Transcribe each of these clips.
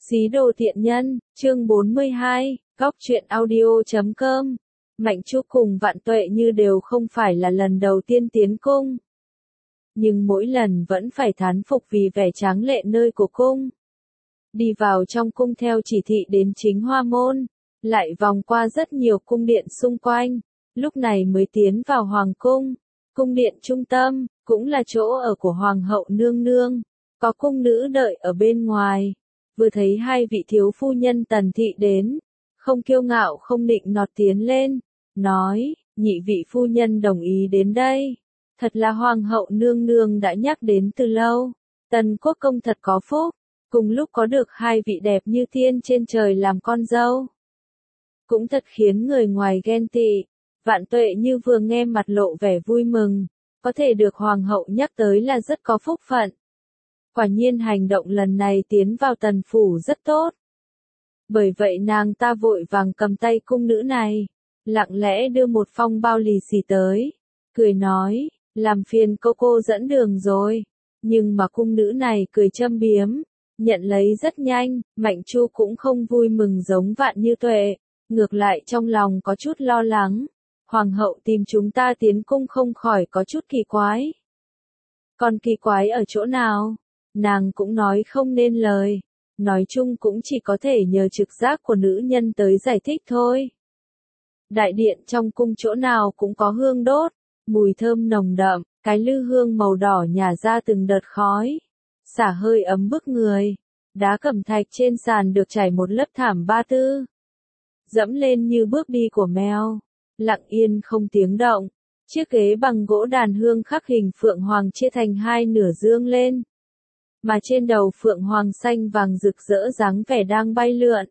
Xí đồ tiện nhân, chương 42, góc truyện audio.com. Mạnh Chu cùng Vạn Tuệ Như đều không phải là lần đầu tiên tiến cung. Nhưng mỗi lần vẫn phải thán phục vì vẻ tráng lệ nơi của cung. Đi vào trong cung theo chỉ thị đến chính hoa môn, lại vòng qua rất nhiều cung điện xung quanh, lúc này mới tiến vào hoàng cung. Cung điện trung tâm, cũng là chỗ ở của hoàng hậu nương nương, có cung nữ đợi ở bên ngoài. Vừa thấy hai vị thiếu phu nhân Tần Thị đến, không kiêu ngạo không nịnh nọt tiến lên, nói, nhị vị phu nhân đồng ý đến đây. Thật là hoàng hậu nương nương đã nhắc đến từ lâu, Tần quốc công thật có phúc, cùng lúc có được hai vị đẹp như tiên trên trời làm con dâu. Cũng thật khiến người ngoài ghen tị. Vạn Tuệ Như vừa nghe mặt lộ vẻ vui mừng, có thể được hoàng hậu nhắc tới là rất có phúc phận. Quả nhiên hành động lần này tiến vào tần phủ rất tốt. Bởi vậy nàng ta vội vàng cầm tay cung nữ này, lặng lẽ đưa một phong bao lì xì tới, cười nói, làm phiền cô dẫn đường rồi. Nhưng mà cung nữ này cười châm biếm, nhận lấy rất nhanh. Mạnh Chu cũng không vui mừng giống Vạn Như Tuệ, ngược lại trong lòng có chút lo lắng. Hoàng hậu tìm chúng ta tiến cung không khỏi có chút kỳ quái. Còn kỳ quái ở chỗ nào? Nàng cũng nói không nên lời, nói chung cũng chỉ có thể nhờ trực giác của nữ nhân tới giải thích thôi. Đại điện trong cung chỗ nào cũng có hương đốt, mùi thơm nồng đậm, cái lư hương màu đỏ nhả ra từng đợt khói, xả hơi ấm bức người. Đá cẩm thạch trên sàn được trải một lớp thảm ba tư, dẫm lên như bước đi của mèo, lặng yên không tiếng động. Chiếc ghế bằng gỗ đàn hương khắc hình phượng hoàng chia thành hai nửa dương lên, mà trên đầu phượng hoàng xanh vàng rực rỡ dáng vẻ đang bay lượn.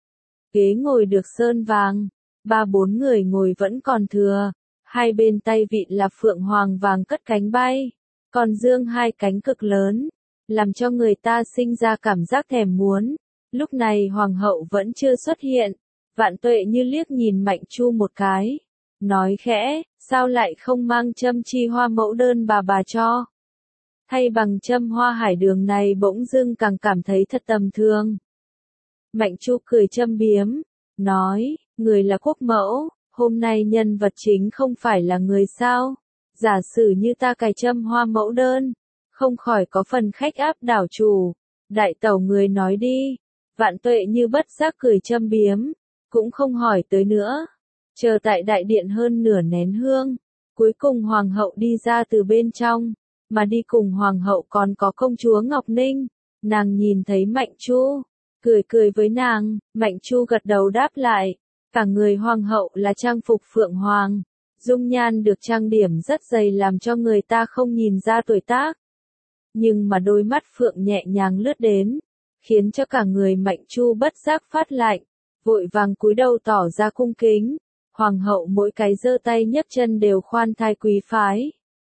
Ghế ngồi được sơn vàng, 3-4 người ngồi vẫn còn thừa, hai bên tay vịn là phượng hoàng vàng cất cánh bay, còn dương hai cánh cực lớn, làm cho người ta sinh ra cảm giác thèm muốn. Lúc này hoàng hậu vẫn chưa xuất hiện, Vạn Tuệ Như liếc nhìn Mạnh Chu một cái, nói khẽ, sao lại không mang châm chi hoa mẫu đơn bà cho? Thay bằng châm hoa hải đường này bỗng dưng càng cảm thấy thật tầm thường. Mạnh Chu cười châm biếm, nói, người là quốc mẫu, hôm nay nhân vật chính không phải là người sao? Giả sử như ta cài châm hoa mẫu đơn, không khỏi có phần khách áp đảo chủ. Đại tẩu người nói đi. Vạn Tuệ Như bất giác cười châm biếm, cũng không hỏi tới nữa. Chờ tại đại điện hơn nửa nén hương, cuối cùng hoàng hậu đi ra từ bên trong, mà đi cùng hoàng hậu còn có công chúa Ngọc Ninh. Nàng nhìn thấy Mạnh Chu, cười với nàng. Mạnh Chu gật đầu đáp lại. Cả người hoàng hậu là trang phục phượng hoàng, dung nhan được trang điểm rất dày làm cho người ta không nhìn ra tuổi tác. Nhưng mà đôi mắt phượng nhẹ nhàng lướt đến, khiến cho cả người Mạnh Chu bất giác phát lạnh, vội vàng cúi đầu tỏ ra cung kính. Hoàng hậu mỗi cái giơ tay nhấc chân đều khoan thai quý phái.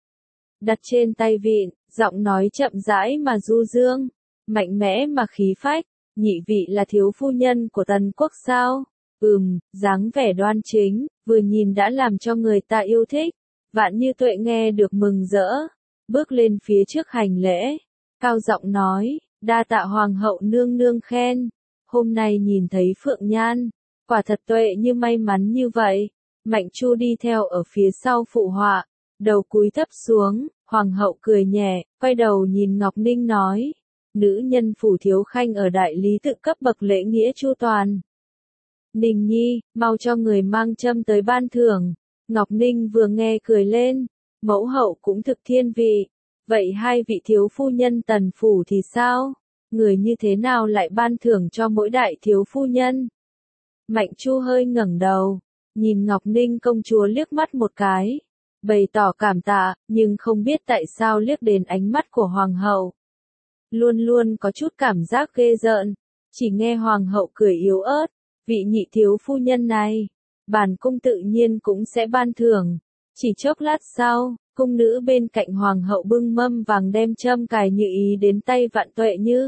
Đặt trên tay vịn, giọng nói chậm rãi mà du dương, mạnh mẽ mà khí phách, nhị vị là thiếu phu nhân của Tần quốc sao? Dáng vẻ đoan chính, vừa nhìn đã làm cho người ta yêu thích. Vạn Như Tuệ nghe được mừng rỡ, bước lên phía trước hành lễ, cao giọng nói, đa tạ hoàng hậu nương nương khen, hôm nay nhìn thấy Phượng Nhan, quả thật Tuệ Như may mắn như vậy. Mạnh Chu đi theo ở phía sau phụ họa, đầu cúi thấp xuống. Hoàng hậu cười nhẹ, quay đầu nhìn Ngọc Ninh nói, nữ nhân phủ thiếu khanh ở đại lý tự cấp bậc lễ nghĩa chu toàn. Ninh nhi, mau cho người mang châm tới ban thưởng. Ngọc Ninh vừa nghe cười lên, mẫu hậu cũng thực thiên vị. Vậy hai vị thiếu phu nhân Tần phủ thì sao? Người như thế nào lại ban thưởng cho mỗi đại thiếu phu nhân? Mạnh Chu hơi ngẩng đầu, nhìn Ngọc Ninh công chúa liếc mắt một cái, bày tỏ cảm tạ, nhưng không biết tại sao liếc đến ánh mắt của hoàng hậu. Luôn luôn có chút cảm giác ghê rợn, chỉ nghe hoàng hậu cười yếu ớt, vị nhị thiếu phu nhân này, bản cung tự nhiên cũng sẽ ban thưởng. Chỉ chốc lát sau, cung nữ bên cạnh hoàng hậu bưng mâm vàng đem châm cài như ý đến tay Vạn Tuệ Như.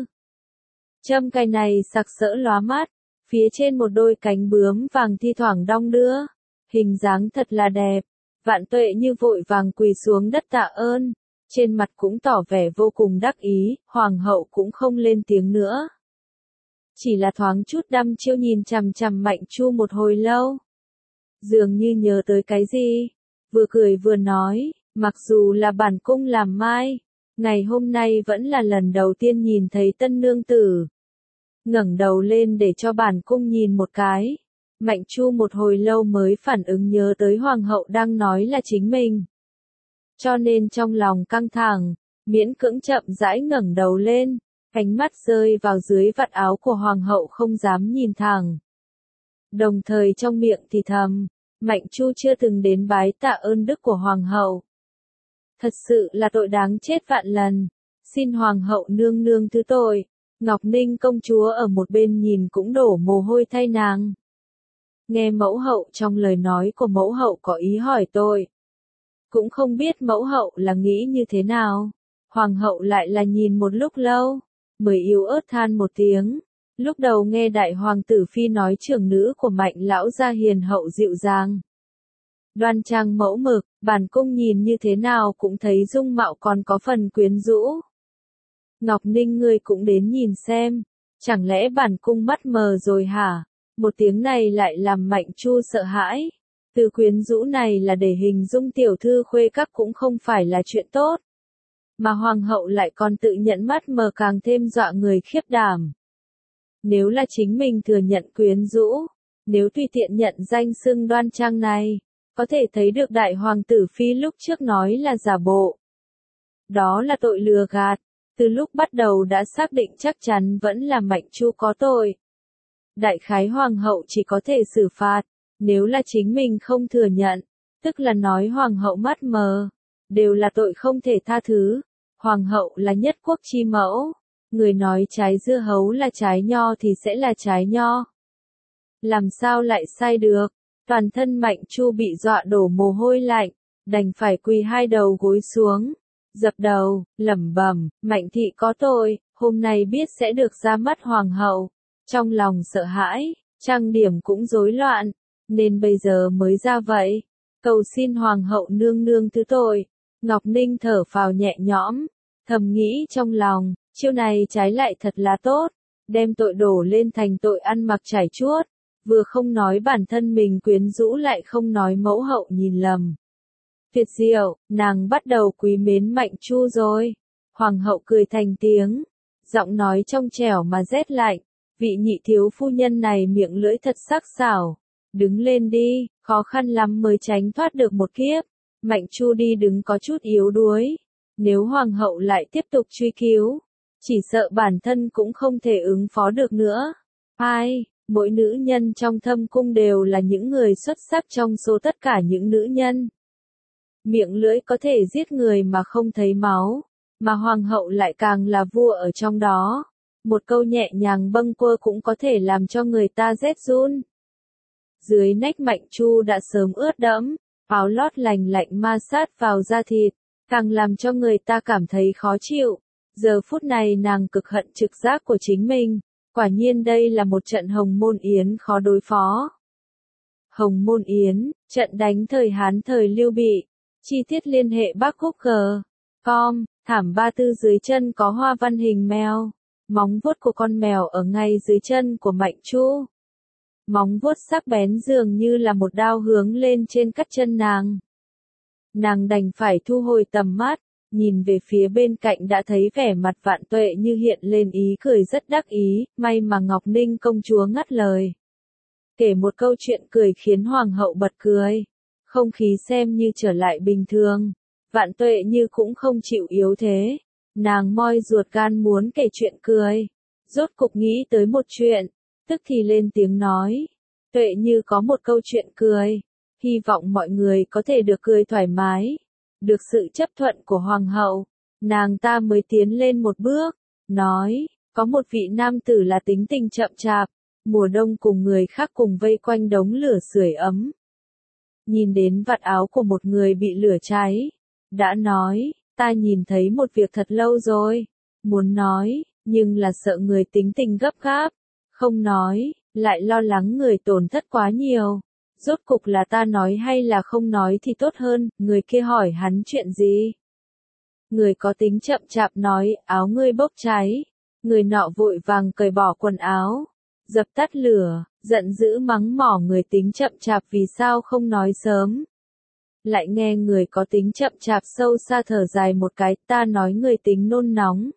Châm cài này sặc sỡ lóa mắt, phía trên một đôi cánh bướm vàng thi thoảng đong đưa, hình dáng thật là đẹp. Vạn Tuệ Như vội vàng quỳ xuống đất tạ ơn, trên mặt cũng tỏ vẻ vô cùng đắc ý. Hoàng hậu cũng không lên tiếng nữa. chỉ là thoáng chút đăm chiêu nhìn chằm chằm Mạnh Chu một hồi lâu. Dường như nhớ tới cái gì, vừa cười vừa nói, mặc dù là bản cung làm mai, ngày hôm nay vẫn là lần đầu tiên nhìn thấy tân nương tử. Ngẩng đầu lên để cho bản cung nhìn một cái. Mạnh Chu một hồi lâu mới phản ứng nhớ tới hoàng hậu đang nói là chính mình. Cho nên trong lòng căng thẳng, miễn cưỡng chậm rãi ngẩng đầu lên, ánh mắt rơi vào dưới vạt áo của hoàng hậu không dám nhìn thẳng. Đồng thời trong miệng thì thầm, Mạnh Chu chưa từng đến bái tạ ơn đức của hoàng hậu. Thật sự là tội đáng chết vạn lần, xin hoàng hậu nương nương thứ tội. Ngọc Ninh công chúa ở một bên nhìn cũng đổ mồ hôi thay nàng. Nghe mẫu hậu trong lời nói của mẫu hậu có ý hỏi tôi. Cũng không biết mẫu hậu là nghĩ như thế nào. Hoàng hậu lại là nhìn một lúc lâu, mới yếu ớt than một tiếng. Lúc đầu nghe đại hoàng tử phi nói trưởng nữ của Mạnh lão gia hiền hậu dịu dàng. Đoan trang mẫu mực, bản cung nhìn như thế nào cũng thấy dung mạo còn có phần quyến rũ. Ngọc Ninh ngươi cũng đến nhìn xem, chẳng lẽ bản cung mắt mờ rồi hả? Một tiếng này lại làm Mạnh Chu sợ hãi. Từ quyến rũ này là để hình dung tiểu thư khuê các cũng không phải là chuyện tốt. Mà hoàng hậu lại còn tự nhận mắt mờ càng thêm dọa người khiếp đảm. Nếu là chính mình thừa nhận quyến rũ, nếu tùy tiện nhận danh xưng đoan trang này, có thể thấy được đại hoàng tử phi lúc trước nói là giả bộ. Đó là tội lừa gạt, từ lúc bắt đầu đã xác định chắc chắn vẫn là Mạnh Chu có tội. Đại khái hoàng hậu chỉ có thể xử phạt, nếu là chính mình không thừa nhận, tức là nói hoàng hậu mắt mờ, đều là tội không thể tha thứ. Hoàng hậu là nhất quốc chi mẫu, người nói trái dưa hấu là trái nho thì sẽ là trái nho. Làm sao lại sai được? Toàn thân Mạnh Chu bị dọa đổ mồ hôi lạnh, đành phải quỳ hai đầu gối xuống, dập đầu, lẩm bẩm, Mạnh thị có tội, hôm nay biết sẽ được ra mắt hoàng hậu. Trong lòng sợ hãi, trang điểm cũng rối loạn, nên bây giờ mới ra vậy. Cầu xin hoàng hậu nương nương thứ tội. Ngọc Ninh thở phào nhẹ nhõm, thầm nghĩ trong lòng, chiêu này trái lại thật là tốt, đem tội đổ lên thành tội ăn mặc trải chuốt, vừa không nói bản thân mình quyến rũ lại không nói mẫu hậu nhìn lầm. Tuyệt diệu, nàng bắt đầu quý mến Mạnh Chu rồi. Hoàng hậu cười thành tiếng, giọng nói trong trẻo mà rét lạnh, vị nhị thiếu phu nhân này miệng lưỡi thật sắc sảo. Đứng lên đi, khó khăn lắm mới tránh thoát được một kiếp. Mạnh Chu đi đứng có chút yếu đuối. Nếu hoàng hậu lại tiếp tục truy cứu, chỉ sợ bản thân cũng không thể ứng phó được nữa. Mỗi nữ nhân trong thâm cung đều là những người xuất sắc trong số tất cả những nữ nhân. Miệng lưỡi có thể giết người mà không thấy máu, mà hoàng hậu lại càng là vua ở trong đó. Một câu nhẹ nhàng bâng quơ cũng có thể làm cho người ta rét run. Dưới nách Mạnh Chu đã sớm ướt đẫm, áo lót lành lạnh ma sát vào da thịt, càng làm cho người ta cảm thấy khó chịu. Giờ phút này nàng cực hận trực giác của chính mình, quả nhiên đây là một trận Hồng Môn Yến khó đối phó. Hồng Môn Yến, trận đánh thời Hán thời Lưu Bị, chi tiết liên hệ Bắc Cúc G.com, thảm ba tư dưới chân có hoa văn hình mèo, móng vuốt của con mèo ở ngay dưới chân của Mạnh Chu. Móng vuốt sắc bén dường như là một đao hướng lên trên cắt chân nàng. Nàng đành phải thu hồi tầm mắt, nhìn về phía bên cạnh đã thấy vẻ mặt Vạn Tuệ như hiện lên ý cười rất đắc ý, may mà Ngọc Ninh công chúa ngắt lời. Kể một câu chuyện cười khiến hoàng hậu bật cười, không khí xem như trở lại bình thường. Vạn Tuệ như cũng không chịu yếu thế, nàng moi ruột gan muốn kể chuyện cười, rốt cục nghĩ tới một chuyện, tức thì lên tiếng nói. Tuệ như có một câu chuyện cười, hy vọng mọi người có thể được cười thoải mái. Được sự chấp thuận của hoàng hậu, nàng ta mới tiến lên một bước, nói, có một vị nam tử là tính tình chậm chạp, mùa đông cùng người khác cùng vây quanh đống lửa sưởi ấm. Nhìn đến vạt áo của một người bị lửa cháy, đã nói, ta nhìn thấy một việc thật lâu rồi, muốn nói, nhưng là sợ người tính tình gấp gáp, không nói, lại lo lắng người tổn thất quá nhiều. Rốt cục là ta nói hay là không nói thì tốt hơn, người kia hỏi hắn chuyện gì. Người có tính chậm chạp nói, áo ngươi bốc cháy, Người nọ vội vàng cởi bỏ quần áo, dập tắt lửa, giận dữ mắng mỏ người tính chậm chạp vì sao không nói sớm. Lại nghe người có tính chậm chạp sâu xa thở dài một cái, ta nói người tính nôn nóng.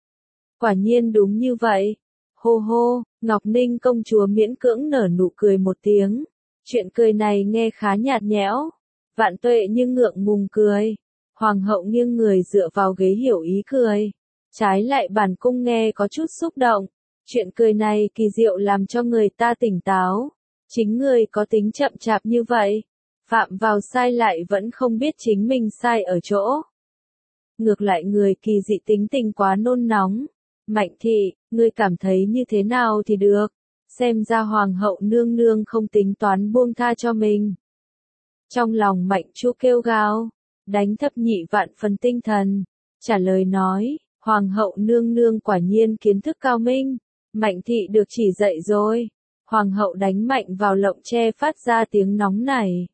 Quả nhiên đúng như vậy. Hô hô, Ngọc Ninh công chúa miễn cưỡng nở nụ cười một tiếng. Chuyện cười này nghe khá nhạt nhẽo. Vạn Tuệ nhưng ngượng ngùng cười. Hoàng hậu nghiêng người dựa vào ghế hiểu ý cười. Trái lại bản cung nghe có chút xúc động. Chuyện cười này kỳ diệu làm cho người ta tỉnh táo. Chính người có tính chậm chạp như vậy. Phạm vào sai lại vẫn không biết chính mình sai ở chỗ. Ngược lại người kỳ dị tính tình quá nôn nóng. Mạnh thị, ngươi cảm thấy như thế nào thì được. Xem ra hoàng hậu nương nương không tính toán buông tha cho mình. Trong lòng Mạnh Chu kêu gào, đánh thấp nhị vạn phần tinh thần, trả lời nói, hoàng hậu nương nương quả nhiên kiến thức cao minh. Mạnh thị được chỉ dạy rồi. Hoàng hậu đánh mạnh vào lộng tre phát ra tiếng nóng này.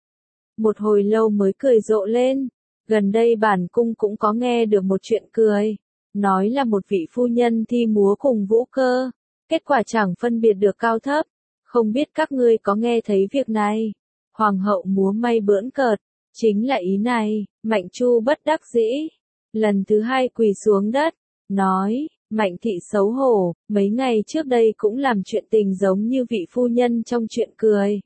Một hồi lâu mới cười rộ lên. Gần đây bản cung cũng có nghe được một chuyện cười. Nói là một vị phu nhân thi múa cùng Vũ Cơ. Kết quả chẳng phân biệt được cao thấp. Không biết các ngươi có nghe thấy việc này. Hoàng hậu múa may bỡn cợt. Chính là ý này. Mạnh Chu bất đắc dĩ. Lần thứ hai quỳ xuống đất. Nói, Mạnh thị xấu hổ. Mấy ngày trước đây cũng làm chuyện tình giống như vị phu nhân trong chuyện cười.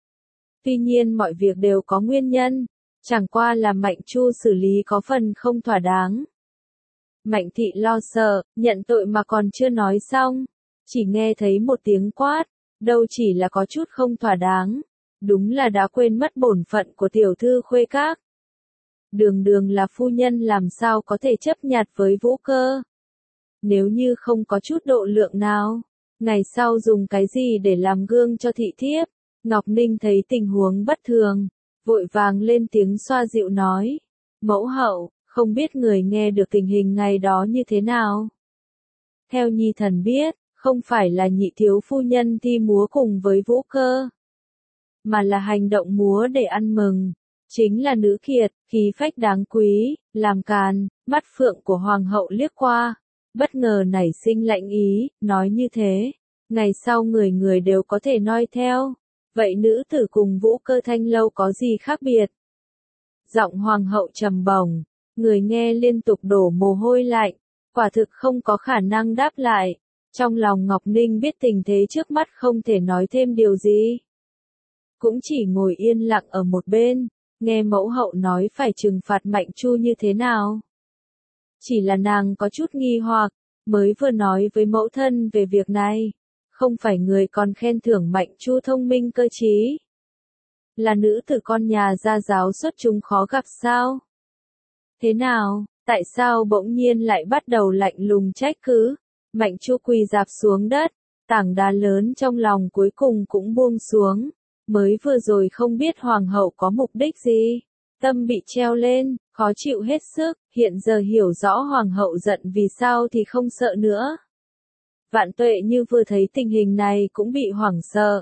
Tuy nhiên mọi việc đều có nguyên nhân. Chẳng qua là Mạnh Chu xử lý có phần không thỏa đáng. Mạnh thị lo sợ, nhận tội mà còn chưa nói xong. Chỉ nghe thấy một tiếng quát, đâu chỉ là có chút không thỏa đáng. Đúng là đã quên mất bổn phận của tiểu thư khuê các. Đường đường là phu nhân làm sao có thể chấp nhặt với Vũ Cơ. Nếu như không có chút độ lượng nào, ngày sau dùng cái gì để làm gương cho thị thiếp. Ngọc Ninh thấy tình huống bất thường, vội vàng lên tiếng xoa dịu nói. Mẫu hậu, không biết người nghe được tình hình ngày đó như thế nào. Theo nhi thần biết, không phải là nhị thiếu phu nhân thi múa cùng với Vũ Cơ, mà là hành động múa để ăn mừng. Chính là nữ kiệt, khí phách đáng quý, làm càn. Mắt phượng của hoàng hậu liếc qua, bất ngờ nảy sinh lạnh ý, nói như thế, ngày sau người người đều có thể noi theo. Vậy nữ tử cùng Vũ Cơ thanh lâu có gì khác biệt? Giọng hoàng hậu trầm bổng, người nghe liên tục đổ mồ hôi lạnh, quả thực không có khả năng đáp lại. Trong lòng Ngọc Ninh biết tình thế trước mắt không thể nói thêm điều gì. Cũng chỉ ngồi yên lặng ở một bên, nghe mẫu hậu nói phải trừng phạt Mạnh Chu như thế nào. Chỉ là nàng có chút nghi hoặc, mới vừa nói với mẫu thân về việc này. Không phải người còn khen thưởng Mạnh Chu thông minh cơ trí. Là nữ tử con nhà gia giáo xuất chúng khó gặp sao? Thế nào, tại sao bỗng nhiên lại bắt đầu lạnh lùng trách cứ? Mạnh Chu quỳ rạp xuống đất, tảng đá lớn trong lòng cuối cùng cũng buông xuống. Mới vừa rồi không biết hoàng hậu có mục đích gì. Tâm bị treo lên, khó chịu hết sức, hiện giờ hiểu rõ hoàng hậu giận vì sao thì không sợ nữa. Vạn Tuệ như vừa thấy tình hình này cũng bị hoảng sợ.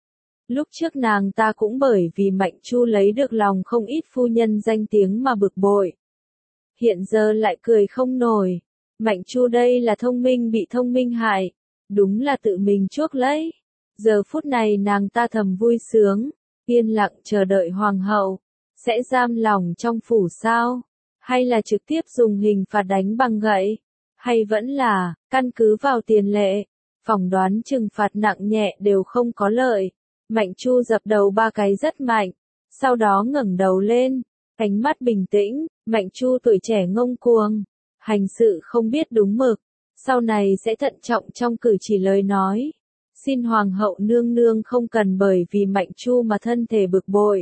Lúc trước nàng ta cũng bởi vì Mạnh Chu lấy được lòng không ít phu nhân danh tiếng mà bực bội. Hiện giờ lại cười không nổi. Mạnh Chu đây là thông minh bị thông minh hại. Đúng là tự mình chuốc lấy. Giờ phút này nàng ta thầm vui sướng, yên lặng chờ đợi hoàng hậu. Sẽ giam lòng trong phủ sao? Hay là trực tiếp dùng hình phạt đánh bằng gậy? Hay vẫn là, căn cứ vào tiền lệ, phỏng đoán trừng phạt nặng nhẹ đều không có lợi. Mạnh Chu dập đầu ba cái rất mạnh, sau đó ngẩng đầu lên, ánh mắt bình tĩnh. Mạnh Chu tuổi trẻ ngông cuồng, hành sự không biết đúng mực, sau này sẽ thận trọng trong cử chỉ lời nói. Xin hoàng hậu nương nương không cần bởi vì Mạnh Chu mà thân thể bực bội,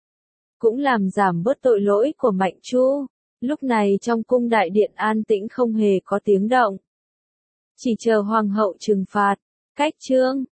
cũng làm giảm bớt tội lỗi của Mạnh Chu. Lúc này trong cung đại điện an tĩnh không hề có tiếng động. Chỉ chờ hoàng hậu trừng phạt. Cách chương